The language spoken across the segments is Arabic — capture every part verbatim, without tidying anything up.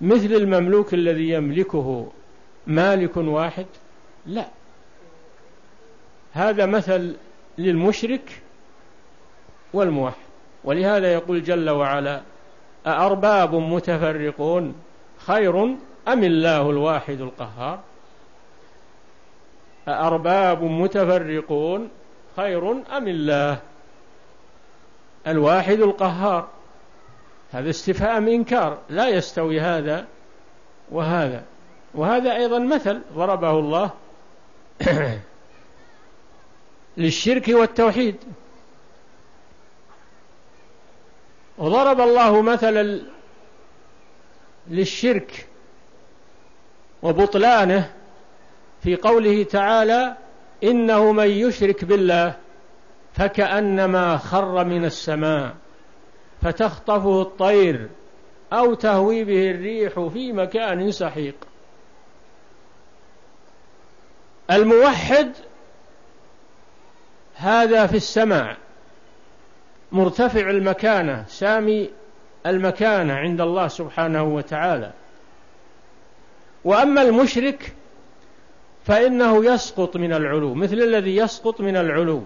مثل المملوك الذي يملكه مالك واحد؟ لا، هذا مثل للمشرك والموحد. ولهذا يقول جل وعلا: أأرباب متفرقون خير أم الله الواحد القهار؟ أأرباب متفرقون خير أم الله الواحد القهار؟ هذا استفهام إنكار، لا يستوي هذا وهذا. وهذا أيضا مثل ضربه الله للشرك والتوحيد. وضرب الله مثلا للشرك وبطلانه في قوله تعالى: إنه من يشرك بالله فكأنما خر من السماء فتخطفه الطير أو تهوي به الريح في مكان سحيق. الموحد هذا في السماء مرتفع المكانة، سامي المكانة عند الله سبحانه وتعالى. وأما المشرك فإنه يسقط من العلو، مثل الذي يسقط من العلو،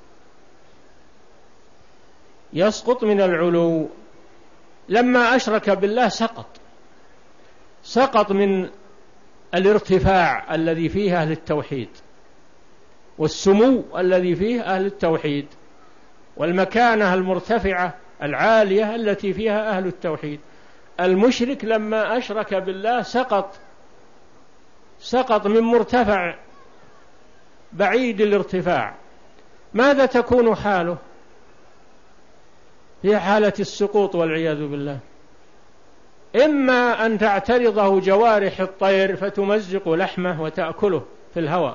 يسقط من العلو. لما أشرك بالله سقط سقط من الارتفاع الذي فيه أهل التوحيد، والسمو الذي فيه أهل التوحيد، والمكانة المرتفعة العالية التي فيها أهل التوحيد. المشرك لما أشرك بالله سقط سقط من مرتفع بعيد الارتفاع. ماذا تكون حاله في حالة السقوط والعياذ بالله؟ إما أن تعترضه جوارح الطير فتمزق لحمه وتأكله في الهواء،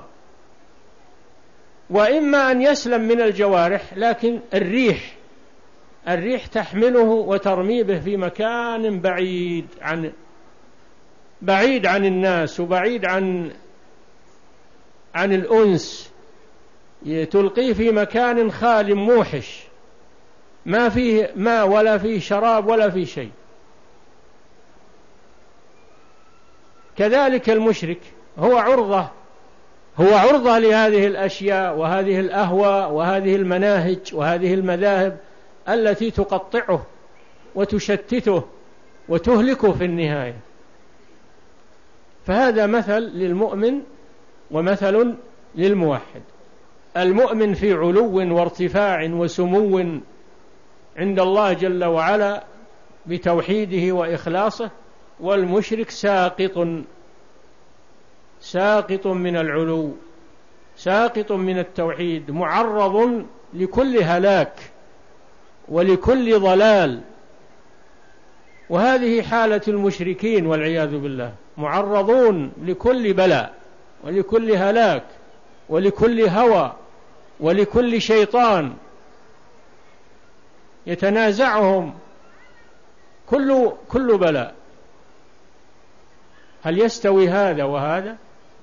وإما أن يسلم من الجوارح لكن الريح الريح تحمله وترمي به في مكان بعيد عن بعيد عن الناس وبعيد عن عن الأنس، تلقيه في مكان خال موحش ما فيه ماء ولا فيه شراب ولا فيه شيء. كذلك المشرك هو عرضة هو عرضة لهذه الأشياء وهذه الأهواء وهذه المناهج وهذه المذاهب التي تقطعه وتشتته وتهلكه في النهاية. فهذا مثل للمؤمن ومثل للموحد. المؤمن في علو وارتفاع وسمو عند الله جل وعلا بتوحيده وإخلاصه، والمشرك ساقط ساقط من العلو، ساقط من التوحيد، معرض لكل هلاك ولكل ضلال. وهذه حالة المشركين والعياذ بالله، معرضون لكل بلاء ولكل هلاك ولكل هوى ولكل شيطان يتنازعهم كل كل بلاء. هل يستوي هذا وهذا؟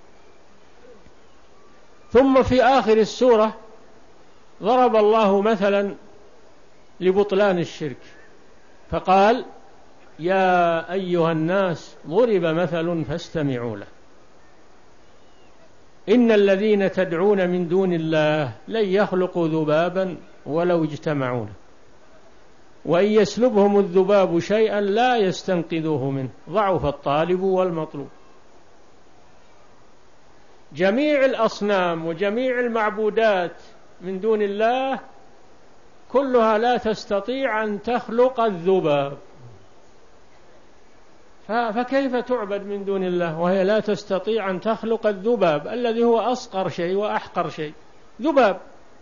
ثم في آخر السورة ضرب الله مثلا لبطلان الشرك فقال: يا أيها الناس ضرب مثل فاستمعوا له إن الذين تدعون من دون الله لن يخلقوا ذبابا ولو اجتمعوا له وإن يسلبهم الذباب شيئا لا يستنقذوه منه ضعف الطالب والمطلوب. جميع الأصنام وجميع المعبودات من دون الله كلها لا تستطيع أن تخلق الذباب، فكيف تعبد من دون الله وهي لا تستطيع أن تخلق الذباب الذي هو أصغر شيء وأحقر شيء؟ ذباب.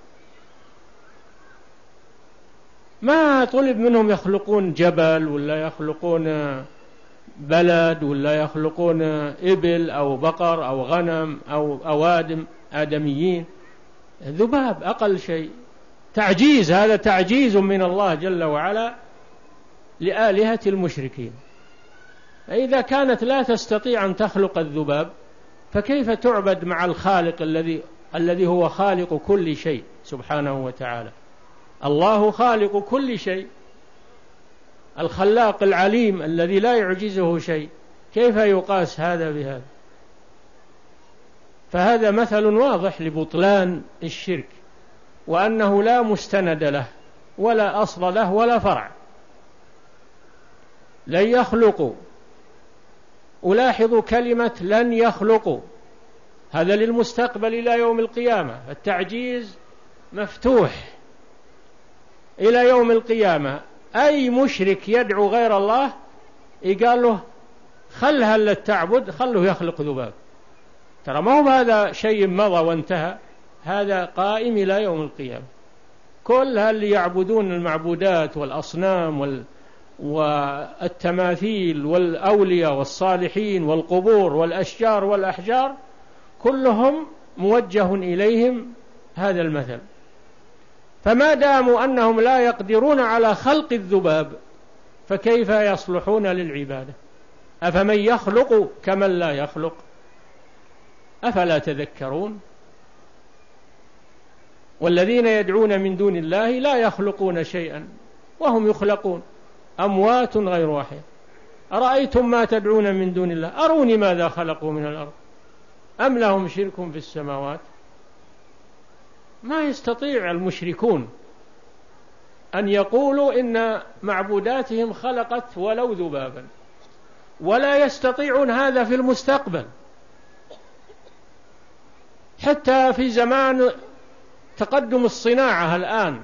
ما طلب منهم يخلقون جبل ولا يخلقون بلد ولا يخلقون إبل أو بقر أو غنم أو أوادم آدميين. ذباب أقل شيء. تعجيز، هذا تعجيز من الله جل وعلا لآلهة المشركين. فإذا كانت لا تستطيع أن تخلق الذباب فكيف تعبد مع الخالق الذي الذي هو خالق كل شيء سبحانه وتعالى؟ الله خالق كل شيء، الخلاق العليم الذي لا يعجزه شيء. كيف يقاس هذا بهذا؟ فهذا مثل واضح لبطلان الشرك، وأنه لا مستند له ولا أصل له ولا فرع. لن يخلقوا، ألاحظ كلمة لن يخلقوا، هذا للمستقبل إلى يوم القيامة، التعجيز مفتوح إلى يوم القيامة. أي مشرك يدعو غير الله يقال له خل هل تعبد، خله يخلق ذباب. ترى ما هو هذا شيء مضى وانتهى، هذا قائم إلى يوم القيامة. كل اللي يعبدون المعبودات والأصنام وال والتماثيل والأولياء والصالحين والقبور والأشجار والأحجار كلهم موجه إليهم هذا المثل. فما داموا أنهم لا يقدرون على خلق الذباب فكيف يصلحون للعبادة؟ أفمن يخلق كمن لا يخلق؟ أفلا تذكرون؟ والذين يدعون من دون الله لا يخلقون شيئا وهم يخلقون، أموات غير أحياء. أرأيتم ما تدعون من دون الله أروني ماذا خلقوا من الأرض أم لهم شرك في السماوات؟ ما يستطيع المشركون أن يقولوا إن معبوداتهم خلقت ولو ذبابا، ولا يستطيعون هذا في المستقبل. حتى في زمان تقدم الصناعة الآن،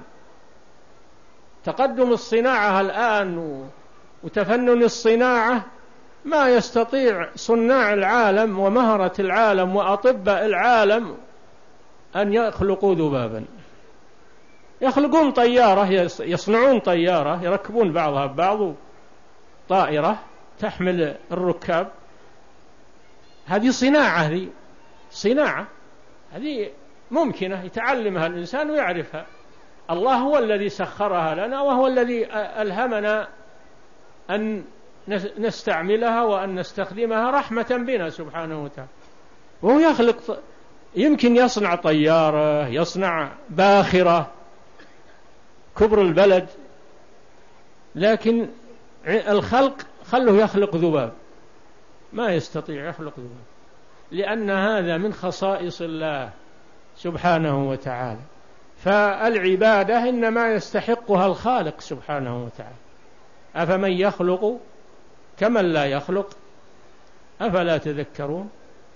تقدم الصناعة الآن وتفنن الصناعة، ما يستطيع صناع العالم ومهرة العالم وأطباء العالم أن يخلقوا ذبابا. يخلقون طيارة، يصنعون طيارة يركبون بعضها ببعض، طائرة تحمل الركاب، هذه صناعة، هذه صناعة، هذه ممكنة يتعلمها الإنسان ويعرفها. الله هو الذي سخرها لنا، وهو الذي ألهمنا أن نستعملها وأن نستخدمها رحمة بنا سبحانه وتعالى. وهو يخلق، يمكن يصنع طيارة، يصنع باخرة كبر البلد، لكن الخلق خله يخلق ذباب، ما يستطيع يخلق ذباب، لأن هذا من خصائص الله سبحانه وتعالى. فالعبادة إنما يستحقها الخالق سبحانه وتعالى. أفمن يخلق كمن لا يخلق أفلا تذكرون؟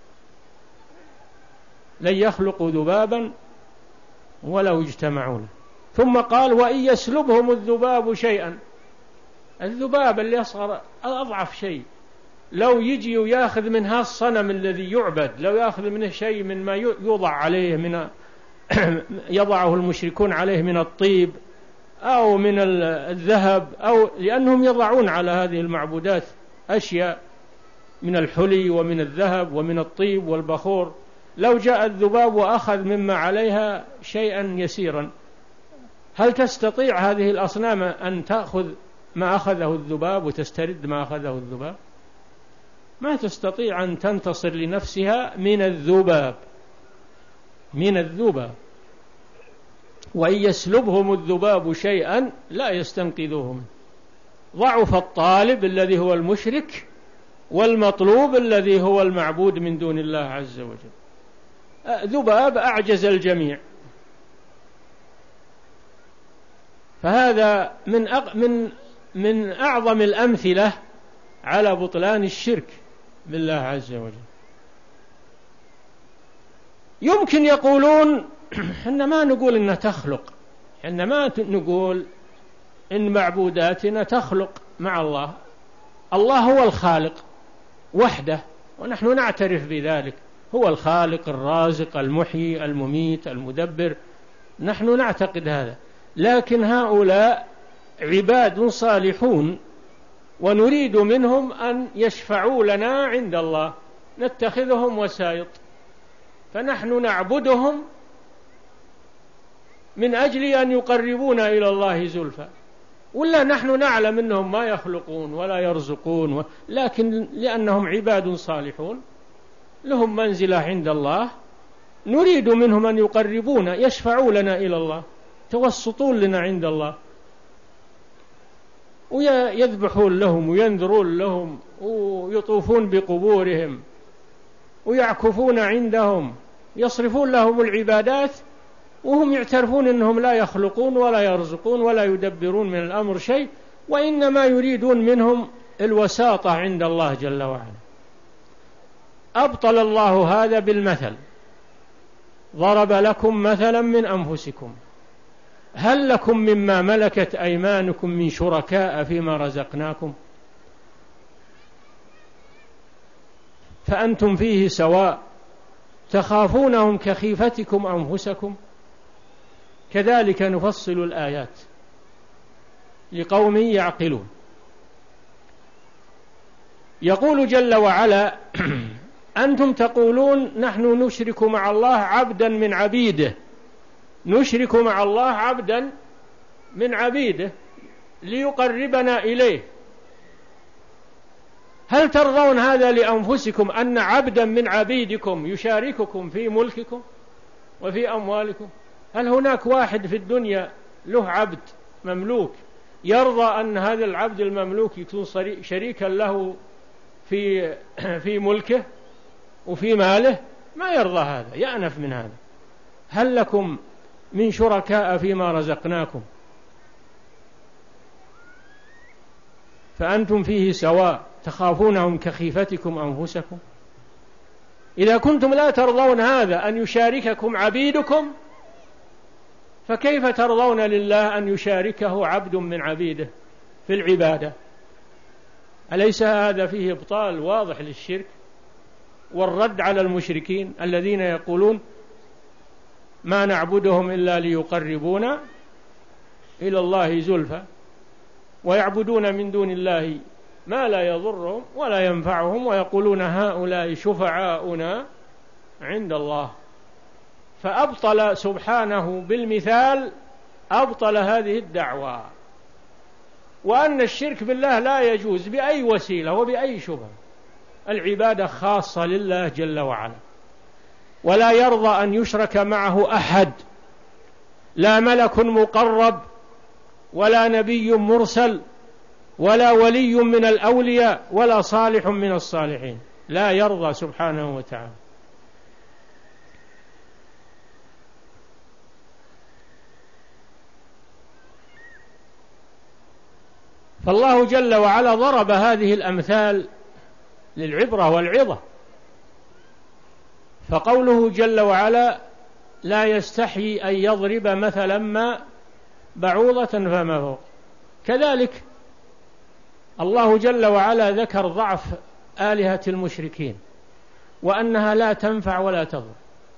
لن يخلقوا ذبابا ولو اجتمعوا له. ثم قال وإن يسلبهم الذباب شيئا، الذباب اللي يصغر أضعف شيء، لو يجي ويأخذ منها الصنم الذي يعبد، لو يأخذ منه شيء من ما يوضع عليه من يضعه المشركون عليه من الطيب أو من الذهب، أو لأنهم يضعون على هذه المعبودات أشياء من الحلي ومن الذهب ومن الطيب والبخور، لو جاء الذباب وأخذ مما عليها شيئا يسيرا، هل تستطيع هذه الأصنام أن تأخذ ما أخذه الذباب وتسترد ما أخذه الذباب؟ ما تستطيع أن تنتصر لنفسها من الذباب، من الذباب. وإن يسلبهم الذباب شيئا لا يستنقذوه منه. ضعف الطالب الذي هو المشرك والمطلوب الذي هو المعبود من دون الله عز وجل. ذباب أعجز الجميع. فهذا من أق... من من أعظم الأمثلة على بطلان الشرك بالله عز وجل. يمكن يقولون إحنا ما نقول إنها تخلق، إحنا ما نقول إن معبوداتنا تخلق مع الله، الله هو الخالق وحده، ونحن نعترف بذلك، هو الخالق الرازق المحيي المميت المدبر، نحن نعتقد هذا. لكن هؤلاء عباد صالحون ونريد منهم أن يشفعوا لنا عند الله، نتخذهم وسائط، فنحن نعبدهم من أجل أن يقربونا إلى الله زلفى، ولا نحن نعلم أنهم ما يخلقون ولا يرزقون و... لكن لأنهم عباد صالحون لهم منزلة عند الله، نريد منهم أن يقربونا، يشفعوا لنا إلى الله، توسطون لنا عند الله. ويذبحون لهم وينذرون لهم ويطوفون بقبورهم ويعكفون عندهم، يصرفون لهم العبادات وهم يعترفون أنهم لا يخلقون ولا يرزقون ولا يدبرون من الأمر شيء، وإنما يريدون منهم الوساطة عند الله جل وعلا. أبطل الله هذا بالمثل، ضرب لكم مثلا من أنفسكم هل لكم مما ملكت أيمانكم من شركاء فيما رزقناكم فأنتم فيه سواء تخافونهم كخيفتكم أنفسكم كذلك نفصل الآيات لقوم يعقلون. يقول جل وعلا أنتم تقولون نحن نشرك مع الله عبدا من عبيده، نشرك مع الله عبدا من عبيده ليقربنا إليه. هل ترضون هذا لأنفسكم أن عبدا من عبيدكم يشارككم في ملككم وفي أموالكم؟ هل هناك واحد في الدنيا له عبد مملوك يرضى أن هذا العبد المملوك يكون شريكا له في في ملكه وفي ماله؟ ما يرضى هذا، يأنف من هذا. هل لكم من شركاء فيما رزقناكم فأنتم فيه سواء تخافونهم كخيفتكم أنفسكم؟ إذا كنتم لا ترضون هذا أن يشارككم عبيدكم فكيف ترضون لله أن يشاركه عبد من عبيده في العبادة؟ أليس هذا فيه إبطال واضح للشرك والرد على المشركين الذين يقولون ما نعبدهم إلا ليقربونا إلى الله زلفى، ويعبدون من دون الله ما لا يضرهم ولا ينفعهم ويقولون هؤلاء شفعاؤنا عند الله. فأبطل سبحانه بالمثال، أبطل هذه الدعوة، وأن الشرك بالله لا يجوز بأي وسيلة وبأي شبهة. العبادة خاصة لله جل وعلا، ولا يرضى أن يشرك معه أحد، لا ملك مقرب ولا نبي مرسل ولا ولي من الأولياء ولا صالح من الصالحين، لا يرضى سبحانه وتعالى. فالله جل وعلا ضرب هذه الأمثال للعبرة والعظة. فقوله جل وعلا لا يستحيي أن يضرب مثلا ما بعوضة فما فوق، كذلك الله جل وعلا ذكر ضعف آلهة المشركين وأنها لا تنفع ولا تضر،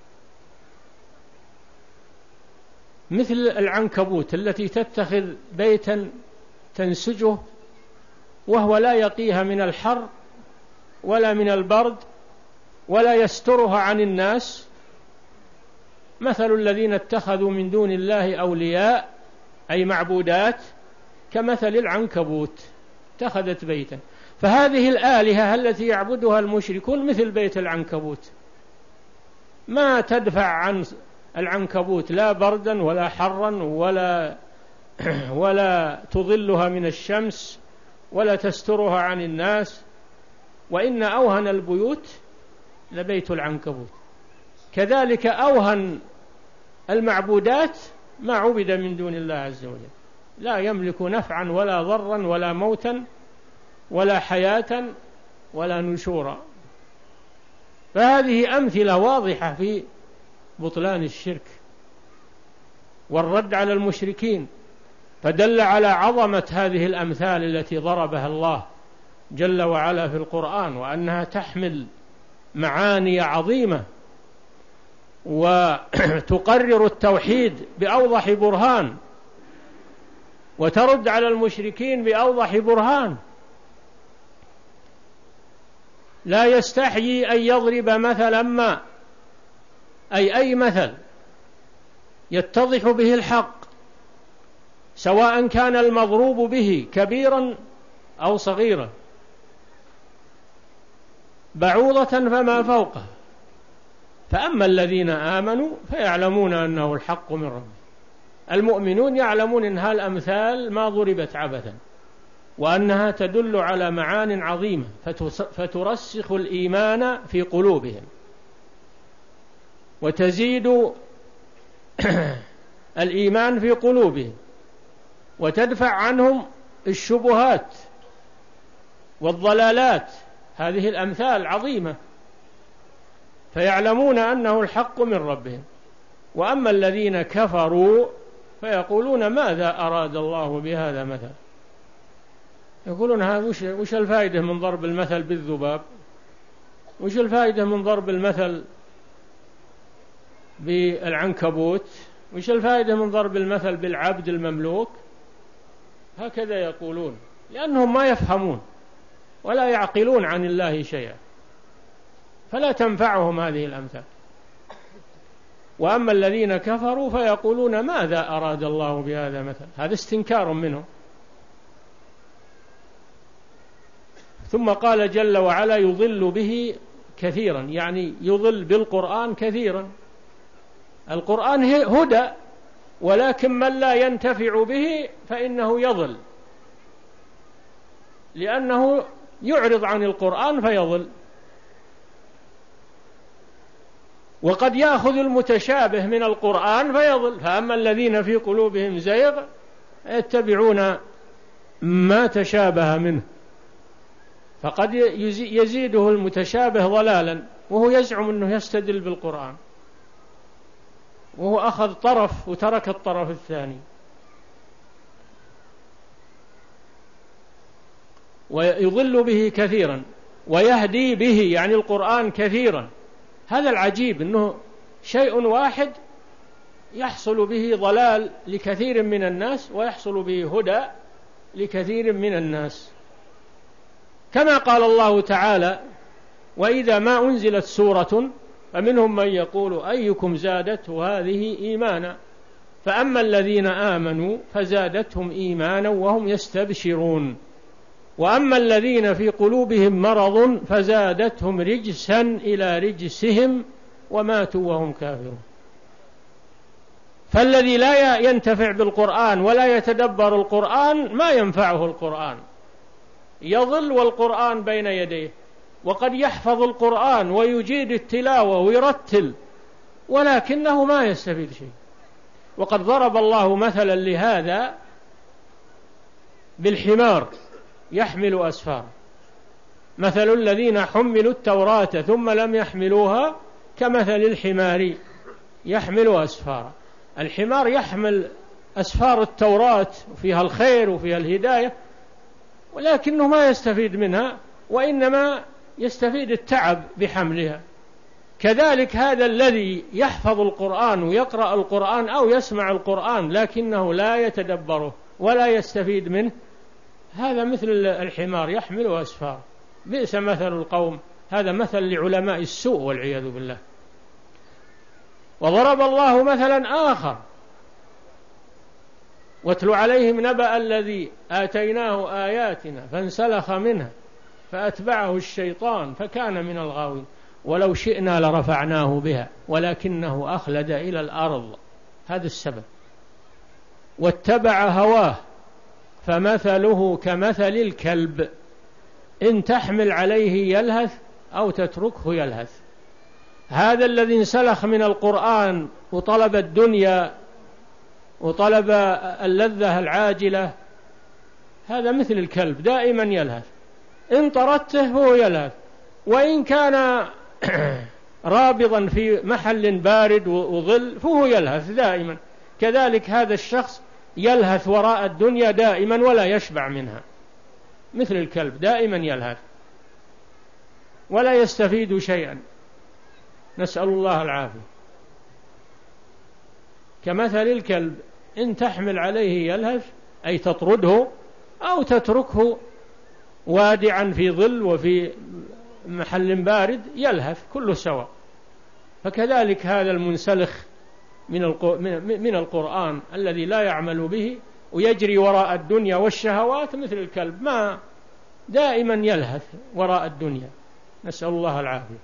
مثل العنكبوت التي تتخذ بيتا تنسجه وهو لا يقيها من الحر ولا من البرد ولا يسترها عن الناس. مثل الذين اتخذوا من دون الله أولياء أي معبودات كمثل العنكبوت اتخذت بيتا. فهذه الآلهة التي يعبدها المشركون مثل بيت العنكبوت، ما تدفع عن العنكبوت لا بردا ولا حرا ولا ولا تظلها من الشمس ولا تسترها عن الناس، وإن أوهن البيوت لبيت العنكبوت. كذلك أوهن المعبودات ما عبد من دون الله عز وجل، لا يملك نفعا ولا ضرا ولا موتا ولا حياة ولا نشورا. فهذه أمثلة واضحة في بطلان الشرك والرد على المشركين، فدل على عظمة هذه الأمثال التي ضربها الله جل وعلا في القرآن، وأنها تحمل معاني عظيمة وتقرر التوحيد بأوضح برهان وترد على المشركين بأوضح برهان. لا يستحيي أن يضرب مثلا ما، أي أي مثل يتضح به الحق، سواء كان المضروب به كبيرا أو صغيرا، بعوضة فما فوقه. فأما الذين آمنوا فيعلمون أنه الحق من ربهم. المؤمنون يعلمون أن هالأمثال ما ضربت عبثا، وأنها تدل على معان عظيمة فترسخ الإيمان في قلوبهم وتزيد الإيمان في قلوبهم وتدفع عنهم الشبهات والضلالات. هذه الأمثال عظيمة، فيعلمون أنه الحق من ربهم. وأما الذين كفروا فيقولون ماذا أراد الله بهذا مثلا، يقولون هذا وش, وش الفائدة من ضرب المثل بالذباب، وش الفائدة من ضرب المثل بالعنكبوت، وش الفائدة من ضرب المثل بالعبد المملوك. هكذا يقولون لأنهم ما يفهمون ولا يعقلون عن الله شيئا، فلا تنفعهم هذه الأمثال. وأما الذين كفروا فيقولون ماذا أراد الله بهذا مثلا، هذا استنكار منهم. ثم قال جل وعلا يضل به كثيرا، يعني يضل بالقرآن كثيرا. القرآن هدى، ولكن من لا ينتفع به فإنه يضل، لأنه يعرض عن القرآن فيضل. وقد يأخذ المتشابه من القرآن فيضل. فأما الذين في قلوبهم زيغ يتبعون ما تشابه منه، فقد يزيده المتشابه ضلالا، وهو يزعم أنه يستدل بالقرآن، وهو أخذ طرف وترك الطرف الثاني. ويضل به كثيرا ويهدي به، يعني القرآن كثيرا. هذا العجيب، أنه شيء واحد يحصل به ضلال لكثير من الناس ويحصل به هدى لكثير من الناس. كما قال الله تعالى: وإذا ما أنزلت سورة فمنهم من يقول أيكم زادته هذه إيمانا، فأما الذين آمنوا فزادتهم إيمانا وهم يستبشرون، وأما الذين في قلوبهم مرض فزادتهم رجسا إلى رجسهم وماتوا وهم كافرون. فالذي لا ينتفع بالقرآن ولا يتدبر القرآن ما ينفعه القرآن، يضل والقرآن بين يديه. وقد يحفظ القرآن ويجيد التلاوة ويرتل، ولكنه ما يستفيد شيء. وقد ضرب الله مثلا لهذا بالحمار يحمل أسفارا، مثل الذين حملوا التوراة ثم لم يحملوها كمثل الحمار يحمل أسفارا. الحمار يحمل أسفار التوراة وفيها الخير وفيها الهداية، ولكنه ما يستفيد منها، وإنما يستفيد التعب بحملها. كذلك هذا الذي يحفظ القرآن ويقرأ القرآن أو يسمع القرآن لكنه لا يتدبره ولا يستفيد منه، هذا مثل الحمار يحمل أسفار. بئس مثل القوم، هذا مثل لعلماء السوء والعياذ بالله. وضرب الله مثلا آخر: واتل عليهم نبأ الذي آتيناه آياتنا فانسلخ منها فأتبعه الشيطان فكان من الغاوين ولو شئنا لرفعناه بها ولكنه أخلد إلى الأرض. هذا السبب. واتبع هواه فمثله كمثل الكلب إن تحمل عليه يلهث أو تتركه يلهث. هذا الذي انسلخ من القرآن وطلب الدنيا وطلب اللذة العاجلة، هذا مثل الكلب دائما يلهث، إن طردته هو يلهث، وإن كان رابضا في محل بارد وظل فهو يلهث دائما. كذلك هذا الشخص يلهث وراء الدنيا دائما ولا يشبع منها، مثل الكلب دائما يلهث ولا يستفيد شيئا، نسأل الله العافية. كمثل الكلب إن تحمل عليه يلهث أي تطرده أو تتركه وادعا في ظل وفي محل بارد يلهث، كله سواء. فكذلك هذا المنسلخ من القرآن الذي لا يعمل به ويجري وراء الدنيا والشهوات مثل الكلب، ما دائما يلهث وراء الدنيا، نسأل الله العافية.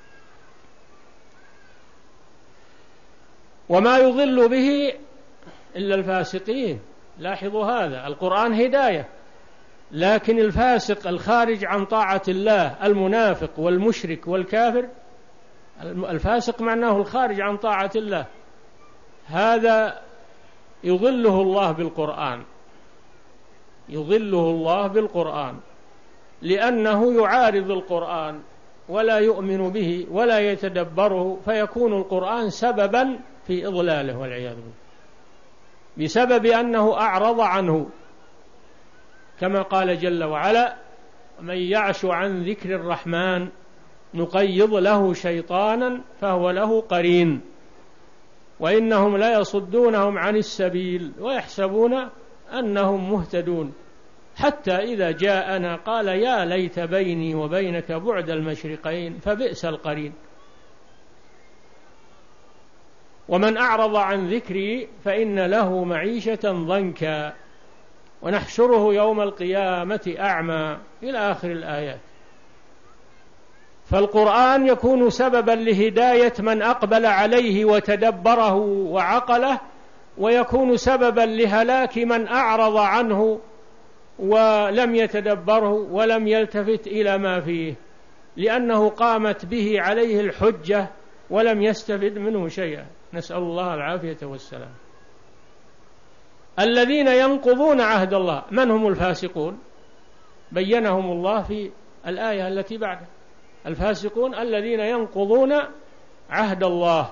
وما يضل به إلا الفاسقين. لاحظوا هذا، القرآن هداية، لكن الفاسق الخارج عن طاعة الله المنافق والمشرك والكافر، الفاسق معناه الخارج عن طاعة الله، هذا يضله الله بالقرآن، يضله الله بالقرآن لأنه يعارض القرآن ولا يؤمن به ولا يتدبره، فيكون القرآن سببا في إضلاله والعياذ بالله بسبب أنه أعرض عنه، كما قال جل وعلا: من يعش عن ذكر الرحمن نقيض له شيطانا فهو له قرين وإنهم لا يصدونهم عن السبيل ويحسبون أنهم مهتدون حتى إذا جاءنا قال يا ليت بيني وبينك بعد المشرقين فبئس القرين. ومن أعرض عن ذكري فإن له معيشة ضنكا ونحشره يوم القيامة أعمى إلى آخر الآيات. فالقرآن يكون سببا لهداية من أقبل عليه وتدبره وعقله، ويكون سببا لهلاك من أعرض عنه ولم يتدبره ولم يلتفت إلى ما فيه، لأنه قامت به عليه الحجة ولم يستفد منه شيئا، نسأل الله العافية والسلام. الذين ينقضون عهد الله من هم الفاسقون؟ بينهم الله في الآية التي بعدها: الفاسقون الذين ينقضون عهد الله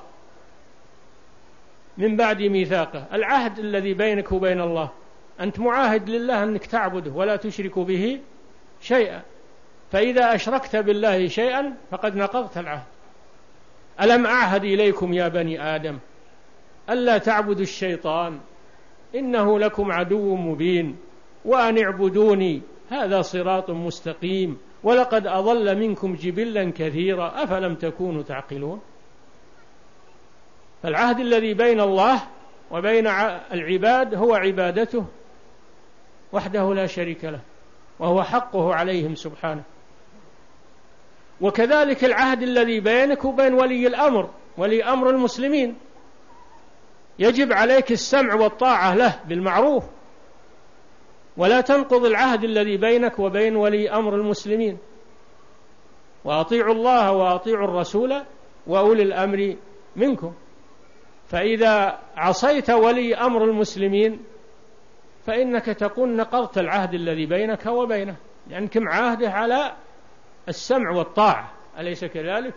من بعد ميثاقه. العهد الذي بينك وبين الله، أنت معاهد لله أنك تعبده ولا تشرك به شيئا، فإذا أشركت بالله شيئا فقد نقضت العهد. ألم أعهد إليكم يا بني آدم ألا تعبدوا الشيطان إنه لكم عدو مبين وأن اعبدوني هذا صراط مستقيم ولقد أضل منكم جبلا كثيرا أفلم تكونوا تعقلون. فالعهد الذي بين الله وبين العباد هو عبادته وحده لا شريك له، وهو حقه عليهم سبحانه. وكذلك العهد الذي بينك وبين ولي الأمر، ولي أمر المسلمين، يجب عليك السمع والطاعة له بالمعروف، ولا تنقض العهد الذي بينك وبين ولي أمر المسلمين. وأطيعوا الله وأطيعوا الرسول وأولي الأمر منكم. فإذا عصيت ولي أمر المسلمين فإنك تكون نقضت العهد الذي بينك وبينه، لأنك معاهده على السمع والطاعة، أليس كذلك؟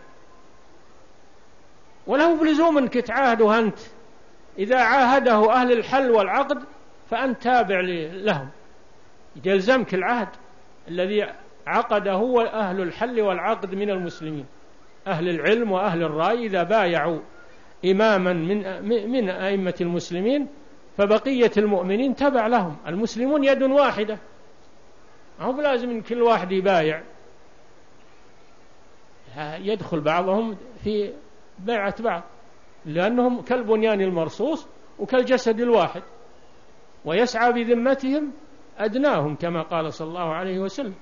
وله بلزوم أنك تعاهده أنت. إذا عاهده أهل الحل والعقد فأنت تابع لهم، يلزمك العهد الذي عقده أهل الحل والعقد من المسلمين، أهل العلم وأهل الرأي. إذا بايعوا إماما من من أئمة المسلمين فبقية المؤمنين تبع لهم. المسلمون يد واحدة، هم لازم إن كل واحد يبايع، يدخل بعضهم في بيعة بعض، لأنهم كالبنيان المرصوص وكالجسد الواحد، ويسعى بذمتهم أدناهم كما قال صلى الله عليه وسلم.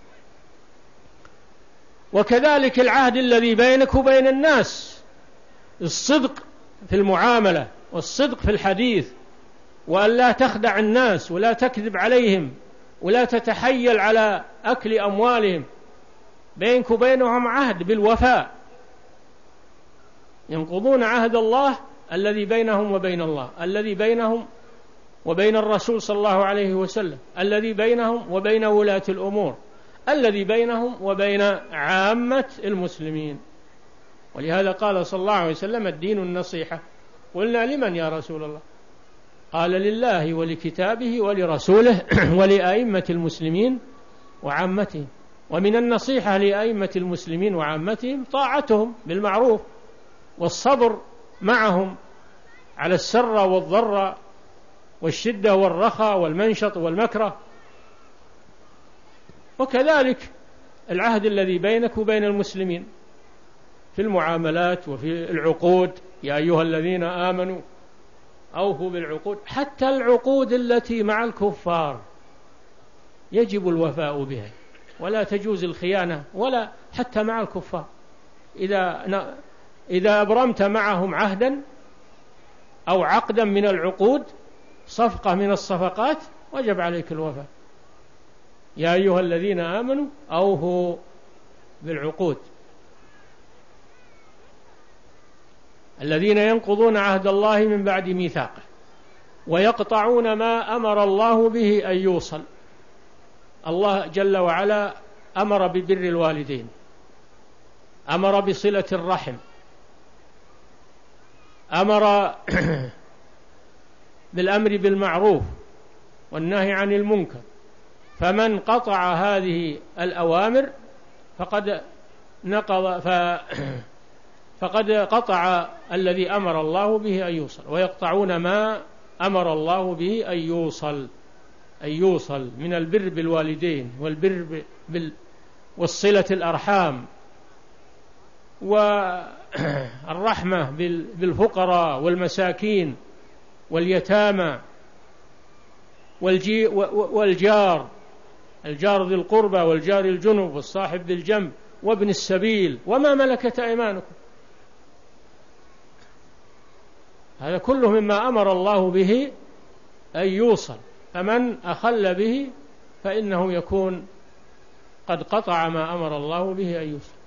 وكذلك العهد الذي بينك وبين الناس، الصدق في المعاملة والصدق في الحديث، وأن لا تخدع الناس ولا تكذب عليهم ولا تتحيل على أكل أموالهم. بينك وبينهم عهد بالوفاء، ينقضون عهد الله الذي بينهم وبين الله، الذي بينهم وبين الرسول صلى الله عليه وسلم، الذي بينهم وبين ولاة الأمور، الذي بينهم وبين عامة المسلمين. ولهذا قال صلى الله عليه وسلم: الدين النصيحة. قلنا: لمن يا رسول الله؟ قال: لله ولكتابه ولرسوله ولأئمة المسلمين وعامتهم. ومن النصيحة لأئمة المسلمين وعامتهم طاعتهم بالمعروف والصبر معهم على السر والضر والشدة والرخاء والمنشط والمكره. وكذلك العهد الذي بينك وبين المسلمين في المعاملات وفي العقود: يا أيها الذين آمنوا أوفوا بالعقود. حتى العقود التي مع الكفار يجب الوفاء بها، ولا تجوز الخيانة ولا حتى مع الكفار. إذا إذا أبرمت معهم عهدا أو عقدا من العقود، صفقة من الصفقات، وجب عليك الوفاء، يا أيها الذين آمنوا أوفوا بالعقود. الذين ينقضون عهد الله من بعد ميثاقه ويقطعون ما أمر الله به أن يوصل. الله جل وعلا أمر ببر الوالدين، أمر بصلة الرحم، أمر بالأمر بالمعروف والنهي عن المنكر، فمن قطع هذه الأوامر فقد نقض ف فقد قطع الذي أمر الله به أن يوصل. ويقطعون ما أمر الله به أن يوصل أن يوصل من البر بالوالدين والبر بال والصلة الأرحام والرحمة بالفقراء والمساكين واليتامى والجار الجار ذي القربى والجار الجنب والصاحب بالجنب وابن السبيل وما ملكت أيمانكم. هذا كله مما أمر الله به أن يوصل، فمن أخل به فإنه يكون قد قطع ما أمر الله به أن يوصل.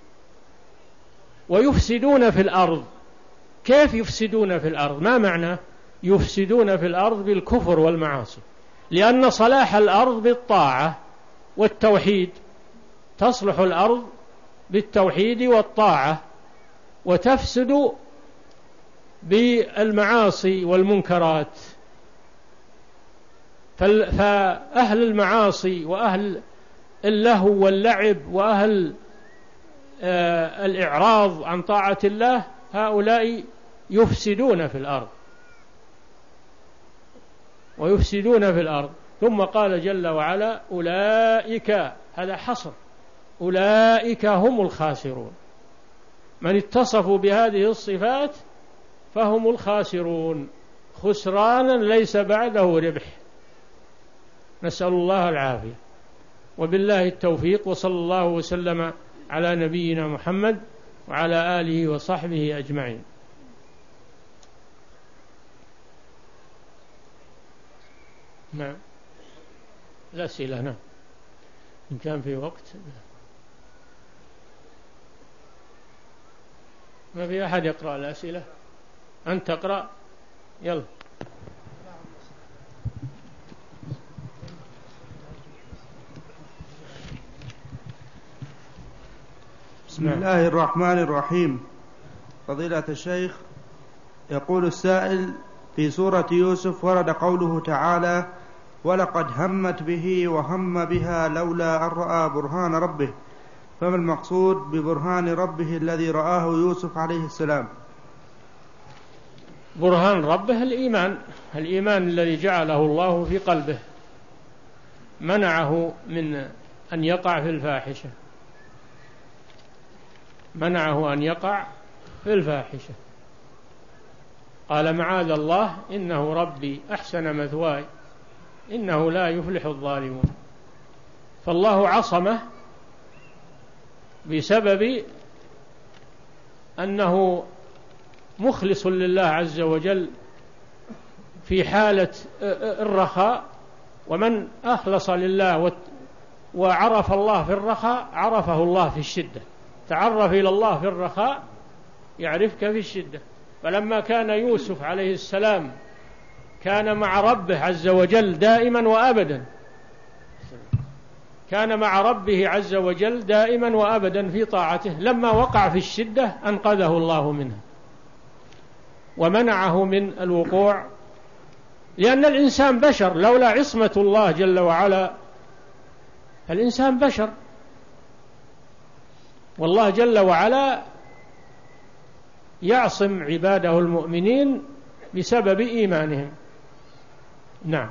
ويفسدون في الأرض. كيف يفسدون في الأرض؟ ما معنى يفسدون في الأرض؟ بالكفر والمعاصي، لأن صلاح الأرض بالطاعة والتوحيد، تصلح الأرض بالتوحيد والطاعة، وتفسد بالمعاصي والمنكرات. فأهل المعاصي وأهل اللهو واللعب وأهل الإعراض عن طاعة الله هؤلاء يفسدون في الأرض ويفسدون في الأرض. ثم قال جل وعلا أولئك، هذا حصر، أولئك هم الخاسرون. من اتصفوا بهذه الصفات فهم الخاسرون خسرانا ليس بعده ربح. نسأل الله العافية، وبالله التوفيق، وصلى الله وسلم على نبينا محمد وعلى آله وصحبه أجمعين. نعم، الأسئلة. نعم، إن كان في وقت. ما في أحد يقرأ الأسئلة؟ أنت تقرأ، يلا. بسم الله الرحمن الرحيم. فضيلة الشيخ، يقول السائل: في سورة يوسف ورد قوله تعالى: ولقد همت به وهم بها لولا أن رأى برهان ربه، فما المقصود ببرهان ربه الذي رآه يوسف عليه السلام؟ برهان ربه الإيمان، الإيمان الذي جعله الله في قلبه، منعه من أن يقع في الفاحشة، منعه أن يقع في الفاحشة. قال معاذ الله إنه ربي أحسن مثواي إنه لا يفلح الظالمون. فالله عصمه بسبب أنه مخلص لله عز وجل في حالة الرخاء، ومن أخلص لله وعرف الله في الرخاء عرفه الله في الشدة. تعرف إلى الله في الرخاء يعرفك في الشدة. فلما كان يوسف عليه السلام كان مع ربه عز وجل دائما وأبدا، كان مع ربه عز وجل دائما وأبدا في طاعته، لما وقع في الشدة أنقذه الله منها ومنعه من الوقوع، لأن الإنسان بشر، لولا عصمة الله جل وعلا الإنسان بشر، والله جل وعلا يعصم عباده المؤمنين بسبب إيمانهم. نعم.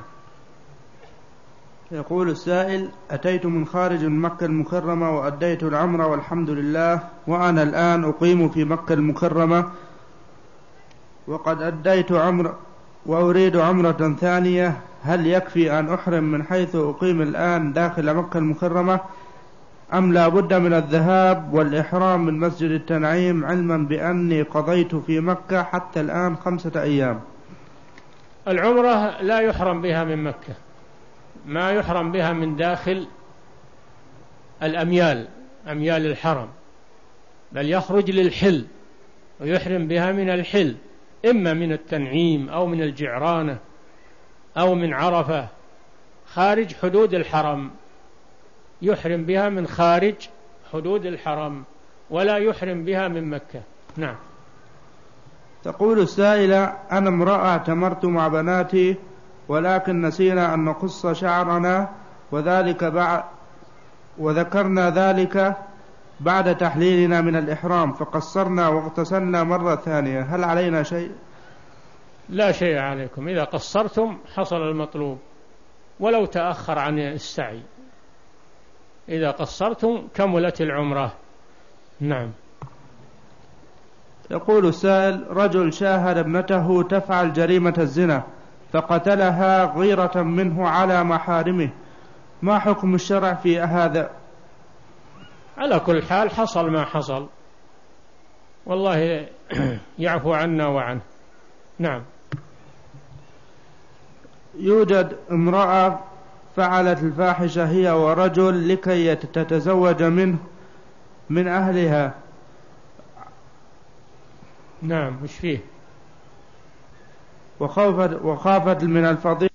يقول السائل: أتيت من خارج مكة المكرمة وأديت العمرة والحمد لله، وأنا الآن أقيم في مكة المكرمة وقد أديت عمرة وأريد عمرة ثانية، هل يكفي أن أحرم من حيث أقيم الآن داخل مكة المكرمة، أم لا بد من الذهاب والإحرام من مسجد التنعيم، علما بأني قضيت في مكة حتى الآن خمسة أيام؟ العمرة لا يحرم بها من مكة، ما يحرم بها من داخل الأميال أميال الحرم، بل يخرج للحل ويحرم بها من الحل، إما من التنعيم أو من الجعرانة أو من عرفة، خارج حدود الحرم يحرم بها من خارج حدود الحرم، ولا يحرم بها من مكة. نعم. تقول السائلة: أنا امرأة اعتمرت مع بناتي ولكن نسينا أن نقص شعرنا، وذلك بعد وذكرنا ذلك بعد تحليلنا من الإحرام، فقصرنا واغتسلنا مرة ثانية، هل علينا شيء؟ لا شيء عليكم، إذا قصرتم حصل المطلوب ولو تأخر عن السعي، إذا قصرتم كملت العمرة. نعم. يقول السائل: رجل شاهد ابنته تفعل جريمة الزنا فقتلها غيرة منه على محارمه، ما حكم الشرع في هذا؟ على كل حال حصل ما حصل، والله يعفو عنا وعنه. نعم. يوجد امرأة فعلت الفاحشة هي ورجل لكي تتزوج منه من أهلها. نعم. مش فيه؟ وخافت, وخافت من الفضيحة